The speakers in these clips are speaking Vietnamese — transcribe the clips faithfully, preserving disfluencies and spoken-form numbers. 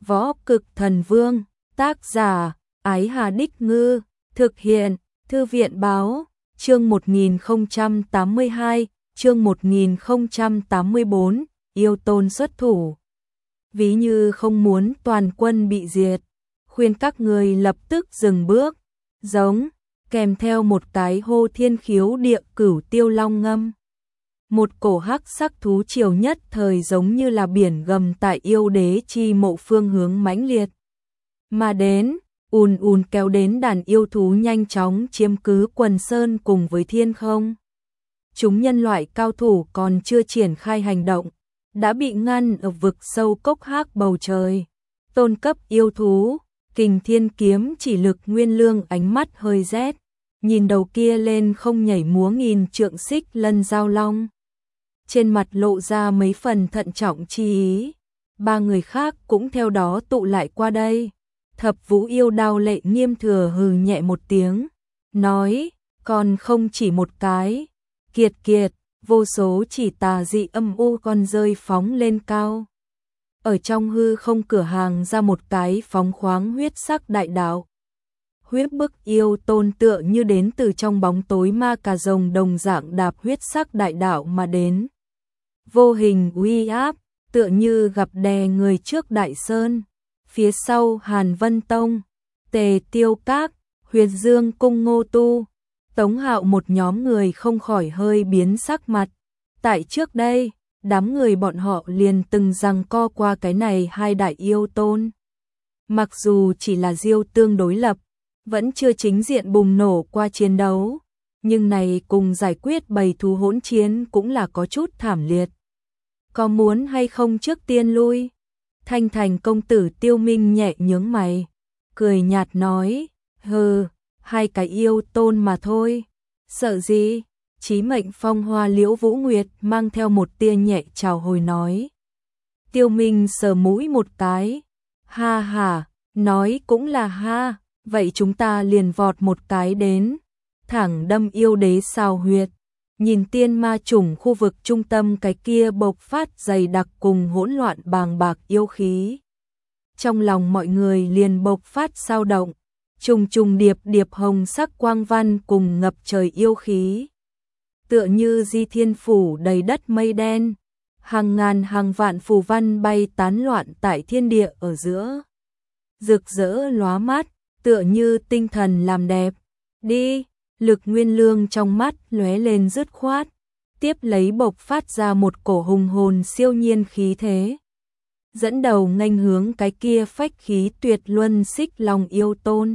Võ Cực Thần Vương, tác giả, Ái Hà Đích Ngư, thực hiện, Thư viện Báo, chương một nghìn không trăm tám mươi hai, chương một nghìn không trăm tám mươi bốn, yêu tôn xuất thủ. Ví như không muốn toàn quân bị diệt, khuyên các người lập tức dừng bước, giống, kèm theo một cái hô thiên khiếu địa cửu tiêu long ngâm. Một cổ hắc sắc thú triều nhất thời giống như là biển gầm tại yêu đế chi mộ phương hướng mãnh liệt. Mà đến, ùn ùn kéo đến đàn yêu thú nhanh chóng chiếm cứ quần sơn cùng với thiên không. Chúng nhân loại cao thủ còn chưa triển khai hành động, đã bị ngăn ở vực sâu cốc hắc bầu trời. Tôn cấp yêu thú, Kình Thiên Kiếm chỉ lực Nguyên Lương ánh mắt hơi rét, nhìn đầu kia lên không nhảy múa nghìn trượng xích lân giao long. Trên mặt lộ ra mấy phần thận trọng chi ý, ba người khác cũng theo đó tụ lại qua đây. Thập Vũ yêu đao Lệ Nghiêm Thừa hừ nhẹ một tiếng, nói, còn không chỉ một cái, kiệt kiệt, vô số chỉ tà dị âm u con rơi phóng lên cao. Ở trong hư không cửa hàng ra một cái phóng khoáng huyết sắc đại đạo. Huyết bức yêu tôn tựa như đến từ trong bóng tối ma cà rồng đồng dạng đạp huyết sắc đại đạo mà đến. Vô hình uy áp, tựa như gặp đè người trước đại sơn. Phía sau Hàn Vân Tông, Tề Tiêu Các, Huyền Dương Cung Ngô Tu, Tống Hạo một nhóm người không khỏi hơi biến sắc mặt. Tại trước đây, đám người bọn họ liền từng giằng co qua cái này hai đại yêu tôn. Mặc dù chỉ là diêu tương đối lập, vẫn chưa chính diện bùng nổ qua chiến đấu, nhưng này cùng giải quyết bầy thú hỗn chiến cũng là có chút thảm liệt. Có muốn hay không trước tiên lui? Thanh Thành công tử Tiêu Minh nhẹ nhướng mày, cười nhạt nói, hừ, hai cái yêu tôn mà thôi, sợ gì? Chí Mệnh Phong Hoa Liễu Vũ Nguyệt mang theo một tia nhẹ chào hồi nói. Tiêu Minh sờ mũi một cái, ha ha, nói cũng là ha, vậy chúng ta liền vọt một cái đến, thẳng đâm yêu đế sao huyệt. Nhìn tiên ma chủng khu vực trung tâm cái kia bộc phát dày đặc cùng hỗn loạn bàng bạc yêu khí. Trong lòng mọi người liền bộc phát sao động, trùng trùng điệp điệp hồng sắc quang văn cùng ngập trời yêu khí. Tựa như di thiên phủ đầy đất mây đen, hàng ngàn hàng vạn phù văn bay tán loạn tại thiên địa ở giữa. Rực rỡ lóa mắt, tựa như tinh thần làm đẹp. Đi! Lực Nguyên Lương trong mắt lóe lên dứt khoát, tiếp lấy bộc phát ra một cổ hùng hồn siêu nhiên khí thế. Dẫn đầu nghênh hướng cái kia phách khí tuyệt luân xích long yêu tôn.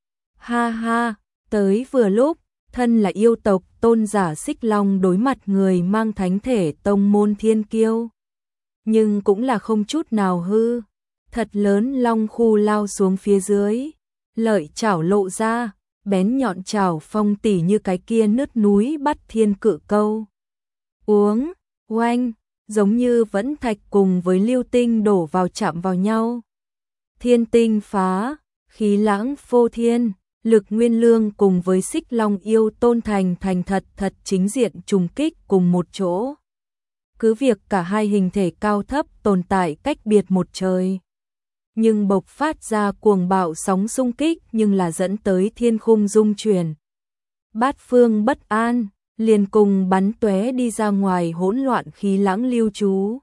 Ha ha, tới vừa lúc, thân là yêu tộc tôn giả xích long đối mặt người mang thánh thể tông môn thiên kiêu. Nhưng cũng là không chút nào hư, thật lớn long khu lao xuống phía dưới, lợi chảo lộ ra. Bén nhọn chảo phong tỉ như cái kia nứt núi bắt thiên cự câu. Uống, oanh, giống như vẫn thạch cùng với lưu tinh đổ vào chạm vào nhau. Thiên tinh phá, khí lãng phô thiên, Lực Nguyên Lương cùng với xích long yêu tôn thành thành thật thật chính diện trùng kích cùng một chỗ. Cứ việc cả hai hình thể cao thấp tồn tại cách biệt một trời. Nhưng bộc phát ra cuồng bạo sóng xung kích nhưng là dẫn tới thiên khung rung chuyển. Bát phương bất an, liền cùng bắn tóe đi ra ngoài hỗn loạn khí lãng lưu trú.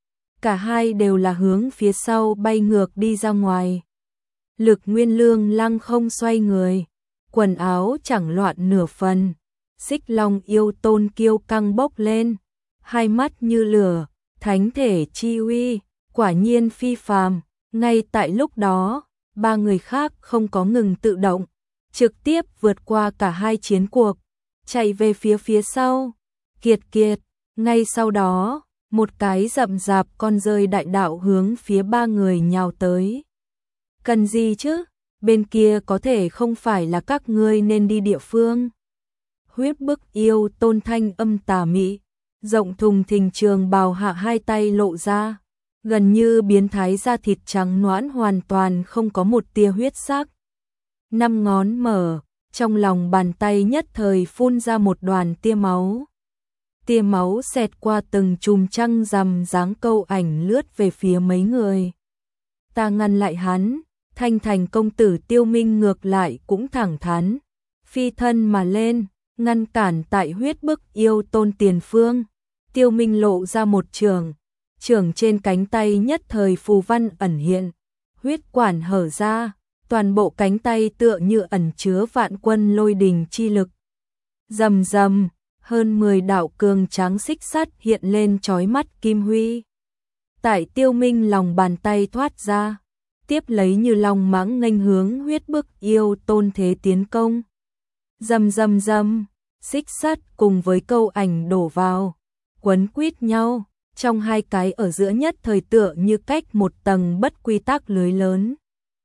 Cả hai đều là hướng phía sau bay ngược đi ra ngoài. Lực Nguyên Lương lăng không xoay người, quần áo chẳng loạn nửa phần. Xích long yêu tôn kiêu căng bốc lên, hai mắt như lửa, thánh thể chi uy, quả nhiên phi phàm. Ngay tại lúc đó, ba người khác không có ngừng tự động, trực tiếp vượt qua cả hai chiến cuộc, chạy về phía phía sau. Kiệt kiệt, ngay sau đó, một cái rậm rạp con rơi đại đạo hướng phía ba người nhào tới. Cần gì chứ, bên kia có thể không phải là các ngươi nên đi địa phương. Huyết bức yêu tôn thanh âm tà mị, rộng thùng thình trường bào hạ hai tay lộ ra. Gần như biến thái da thịt trắng nõn hoàn toàn không có một tia huyết sắc. Năm ngón mở, trong lòng bàn tay nhất thời phun ra một đoàn tia máu. Tia máu xẹt qua từng chùm trăng rằm dáng câu ảnh lướt về phía mấy người. ta ngăn lại hắn. Thanh Thành công tử Tiêu Minh ngược lại cũng thẳng thắn, phi thân mà lên, ngăn cản tại huyết bức yêu tôn tiền phương. Tiêu Minh lộ ra một trường, trường trên cánh tay nhất thời phù văn ẩn hiện, huyết quản hở ra, toàn bộ cánh tay tựa như ẩn chứa vạn quân lôi đình chi lực. Rầm rầm, hơn mười đạo cường tráng xích sắt hiện lên chói mắt kim huy. Tại Tiêu Minh lòng bàn tay thoát ra, tiếp lấy như long mãng nghênh hướng huyết bức yêu tôn thế tiến công. Rầm rầm rầm, xích sắt cùng với câu ảnh đổ vào, quấn quýt nhau, trong hai cái ở giữa nhất thời tựa như cách một tầng bất quy tắc lưới lớn.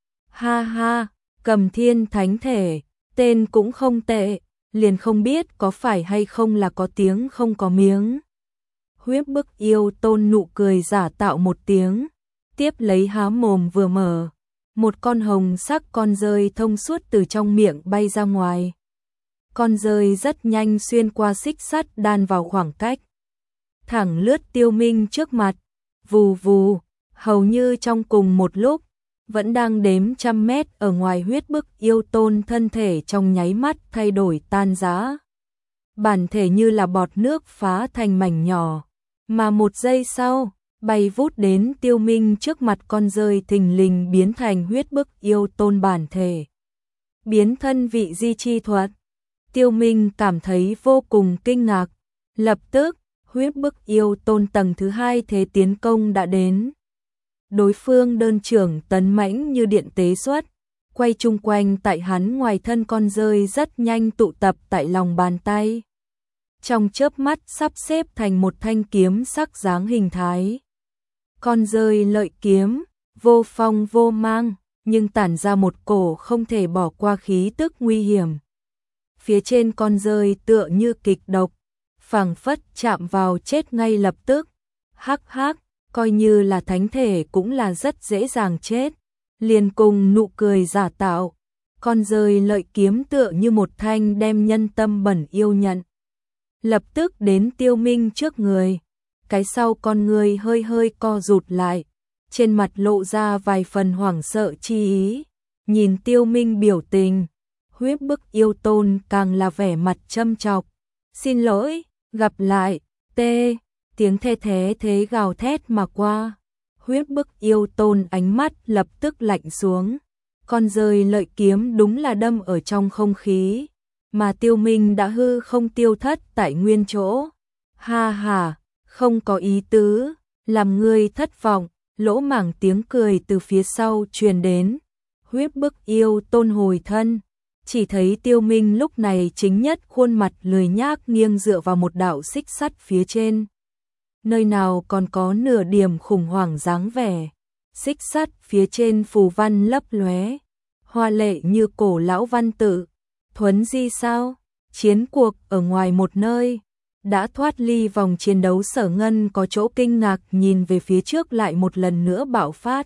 Ha ha, Cầm Thiên Thánh Thể, tên cũng không tệ, liền không biết có phải hay không là có tiếng không có miếng. Huyết bức yêu tôn nụ cười giả tạo một tiếng, tiếp lấy há mồm vừa mở, một con hồng sắc con dơi thông suốt từ trong miệng bay ra ngoài. Con dơi rất nhanh xuyên qua xích sắt đan vào khoảng cách, thẳng lướt Tiêu Minh trước mặt, vù vù, hầu như trong cùng một lúc, vẫn đang đếm trăm mét ở ngoài huyết bức yêu tôn thân thể trong nháy mắt thay đổi tan rã. Bản thể như là bọt nước phá thành mảnh nhỏ, mà một giây sau, bay vút đến Tiêu Minh trước mặt con dơi thình lình biến thành huyết bức yêu tôn bản thể. Biến thân vị di chi thuật. Tiêu Minh cảm thấy vô cùng kinh ngạc, lập tức, huyết bức yêu tôn tầng thứ hai thế tiến công đã đến. Đối phương đơn trưởng tấn mãnh như điện tế xuất, quay chung quanh tại hắn ngoài thân con dơi rất nhanh tụ tập tại lòng bàn tay. Trong chớp mắt sắp xếp thành một thanh kiếm sắc dáng hình thái. Con dơi lợi kiếm, vô phong vô mang, nhưng tản ra một cổ không thể bỏ qua khí tức nguy hiểm. Phía trên con dơi tựa như kịch độc, phảng phất chạm vào chết ngay lập tức. Hắc hắc, coi như là thánh thể cũng là rất dễ dàng chết. Liền cùng nụ cười giả tạo, con dơi lợi kiếm tựa như một thanh đem nhân tâm bẩn yêu nhận. Lập tức đến Tiêu Minh trước người, cái sau con người hơi hơi co rụt lại, trên mặt lộ ra vài phần hoảng sợ chi ý, nhìn Tiêu Minh biểu tình, huyết bức yêu tôn càng là vẻ mặt châm chọc. Xin lỗi, gặp lại, tê, tiếng the thế thế gào thét mà qua, huyết bức yêu tôn ánh mắt lập tức lạnh xuống, con dơi lợi kiếm đúng là đâm ở trong không khí, mà Tiêu Minh đã hư không tiêu thất tại nguyên chỗ. Ha ha, không có ý tứ, làm ngươi thất vọng, lỗ mảng tiếng cười từ phía sau truyền đến. Huyết bức yêu tôn hồi thân, chỉ thấy Tiêu Minh lúc này chính nhất khuôn mặt lười nhác nghiêng dựa vào một đạo xích sắt phía trên. Nơi nào còn có nửa điểm khủng hoảng dáng vẻ, xích sắt phía trên phù văn lấp lóe, hoa lệ như cổ lão văn tự. Thuấn di sao? Chiến cuộc ở ngoài một nơi, đã thoát ly vòng chiến đấu. Sở Ngân có chỗ kinh ngạc nhìn về phía trước lại một lần nữa bạo phát.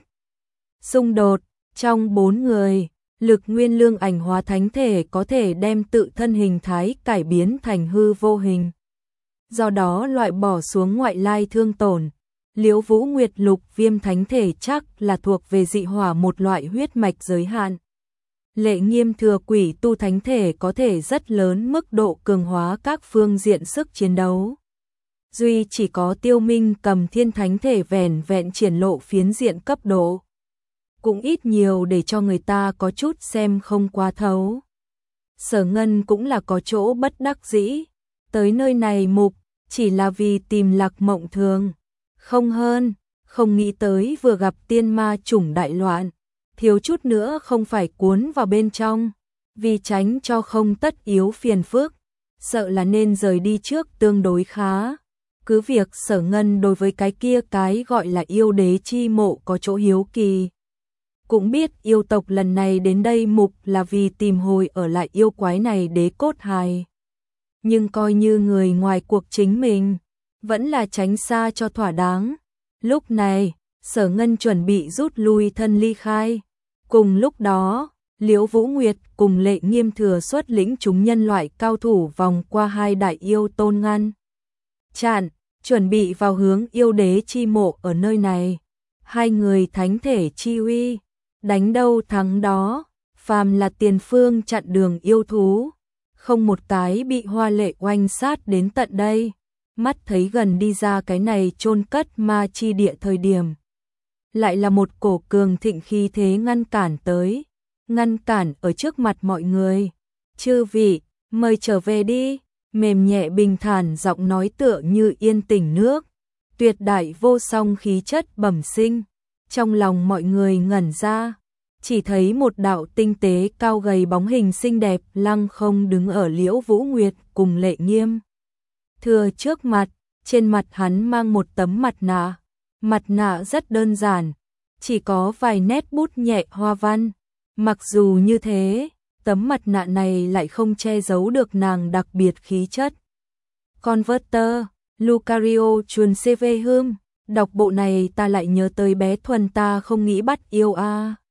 Xung đột, trong bốn người, lực nguyên lương ảnh hóa thánh thể có thể đem tự thân hình thái cải biến thành hư vô hình. Do đó loại bỏ xuống ngoại lai thương tổn. Liễu Vũ Nguyệt lục viêm thánh thể chắc là thuộc về dị hỏa một loại huyết mạch giới hạn. Lệ Nghiêm thừa quỷ tu thánh thể có thể rất lớn mức độ cường hóa các phương diện sức chiến đấu. Duy chỉ có Tiêu Minh Cầm Thiên thánh thể vẻn vẹn triển lộ phiến diện cấp độ, cũng ít nhiều để cho người ta có chút xem không qua thấu. Sở Ngân cũng là có chỗ bất đắc dĩ, tới nơi này mục chỉ là vì tìm Lạc Mộng Thường, không hơn, không nghĩ tới vừa gặp tiên ma chủng đại loạn, thiếu chút nữa không phải cuốn vào bên trong, vì tránh cho không tất yếu phiền phức, sợ là nên rời đi trước tương đối khá. Cứ việc Sở Ngân đối với cái kia cái gọi là yêu đế chi mộ có chỗ hiếu kỳ, cũng biết yêu tộc lần này đến đây mục là vì tìm hồi ở lại yêu quái này đế cốt hài. Nhưng coi như người ngoài cuộc chính mình, vẫn là tránh xa cho thỏa đáng. Lúc này, Sở Ngân chuẩn bị rút lui thân ly khai. Cùng lúc đó, Liễu Vũ Nguyệt cùng Lệ Nghiêm thừa xuất lĩnh chúng nhân loại cao thủ vòng qua hai đại yêu tôn ngăn chặn, chuẩn bị vào hướng yêu đế chi mộ ở nơi này. hai người thánh thể chi uy, đánh đâu thắng đó, phàm là tiền phương chặn đường yêu thú, không một cái bị hoa lệ oanh sát đến tận đây. Mắt thấy gần đi ra cái này chôn cất ma chi địa thời điểm, lại là một cổ cường thịnh khí thế ngăn cản tới, ngăn cản ở trước mặt mọi người. Chư vị, mời trở về đi, mềm nhẹ bình thản giọng nói tựa như yên tĩnh nước, tuyệt đại vô song khí chất bẩm sinh. Trong lòng mọi người ngẩn ra, chỉ thấy một đạo tinh tế cao gầy bóng hình xinh đẹp lăng không đứng ở Liễu Vũ Nguyệt cùng Lệ Nghiêm Thừa trước mặt, trên mặt hắn mang một tấm mặt nạ. Mặt nạ rất đơn giản, chỉ có vài nét bút nhẹ hoa văn. Mặc dù như thế, tấm mặt nạ này lại không che giấu được nàng đặc biệt khí chất. Converter, Lucario chuồn xê vê hương, đọc bộ này ta lại nhớ tới bé Thuần ta không nghĩ bắt yêu a. À.